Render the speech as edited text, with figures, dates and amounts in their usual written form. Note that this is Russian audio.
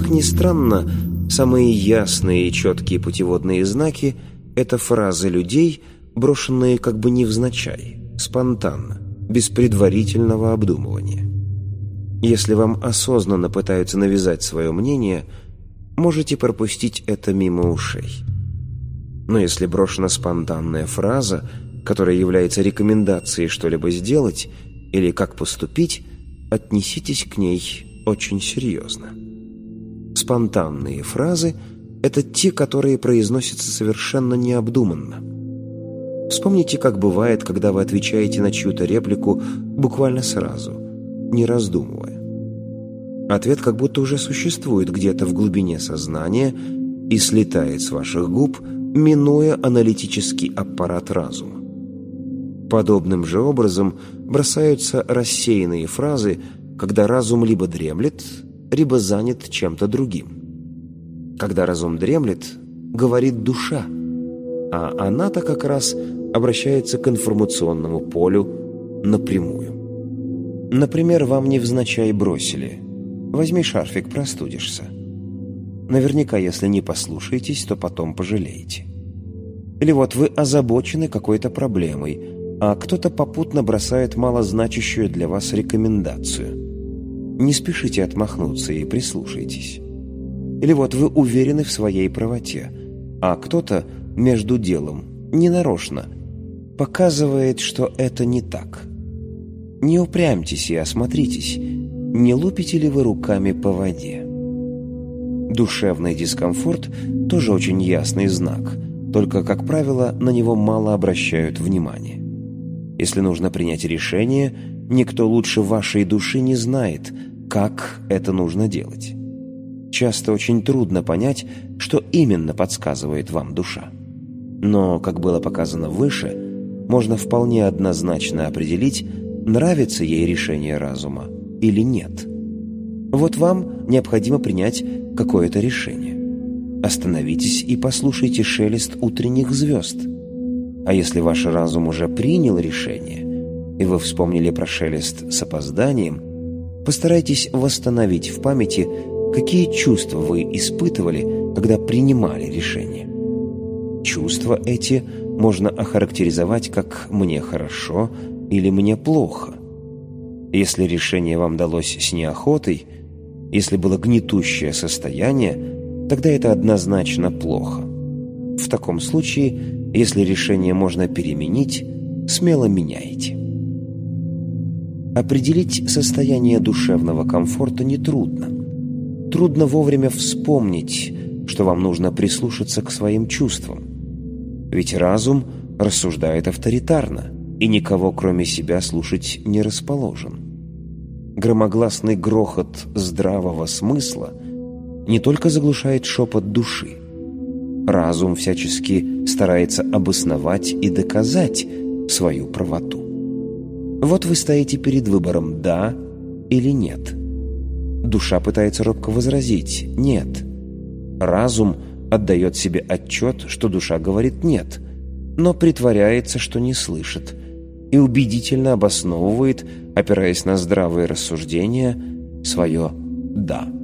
Как ни странно, самые ясные и четкие путеводные знаки – это фразы людей, брошенные как бы невзначай, спонтанно, без предварительного обдумывания. Если вам осознанно пытаются навязать свое мнение, можете пропустить это мимо ушей. Но если брошена спонтанная фраза, которая является рекомендацией что-либо сделать или как поступить, отнеситесь к ней очень серьезно. Спонтанные фразы – это те, которые произносятся совершенно необдуманно. Вспомните, как бывает, когда вы отвечаете на чью-то реплику буквально сразу, не раздумывая. Ответ как будто уже существует где-то в глубине сознания и слетает с ваших губ, минуя аналитический аппарат разума. Подобным же образом бросаются рассеянные фразы, когда разум либо дремлет, либо занят чем-то другим. Когда разум дремлет, говорит душа, а она-то как раз обращается к информационному полю напрямую. Например, вам невзначай бросили: «Возьми шарфик, простудишься». Наверняка, если не послушаетесь, то потом пожалеете. Или вот вы озабочены какой-то проблемой, а кто-то попутно бросает малозначащую для вас рекомендацию. Не спешите отмахнуться и прислушайтесь. Или вот вы уверены в своей правоте, а кто-то между делом, ненарочно, показывает, что это не так. Не упрямьтесь и осмотритесь, не лупите ли вы руками по воде. Душевный дискомфорт – тоже очень ясный знак, только, как правило, на него мало обращают внимания. Если нужно принять решение, никто лучше вашей души не знает, как это нужно делать. Часто очень трудно понять, что именно подсказывает вам душа. Но, как было показано выше, можно вполне однозначно определить, нравится ей решение разума или нет. Вот вам необходимо принять какое-то решение. Остановитесь и послушайте шелест утренних звезд. А если ваш разум уже принял решение, и вы вспомнили про шелест с опозданием, постарайтесь восстановить в памяти, какие чувства вы испытывали, когда принимали решение. Чувства эти можно охарактеризовать как «мне хорошо» или «мне плохо». Если решение вам далось с неохотой, если было гнетущее состояние, тогда это однозначно плохо. В таком случае, если решение можно переменить, смело меняйте. Определить состояние душевного комфорта нетрудно. Трудно вовремя вспомнить, что вам нужно прислушаться к своим чувствам. Ведь разум рассуждает авторитарно и никого, кроме себя, слушать не расположен. Громогласный грохот здравого смысла не только заглушает шепот души. Разум всячески старается обосновать и доказать свою правоту. Вот вы стоите перед выбором «да» или «нет». Душа пытается робко возразить «нет». Разум отдает себе отчет, что душа говорит «нет», но притворяется, что не слышит, и убедительно обосновывает, опираясь на здравые рассуждения, свое «да».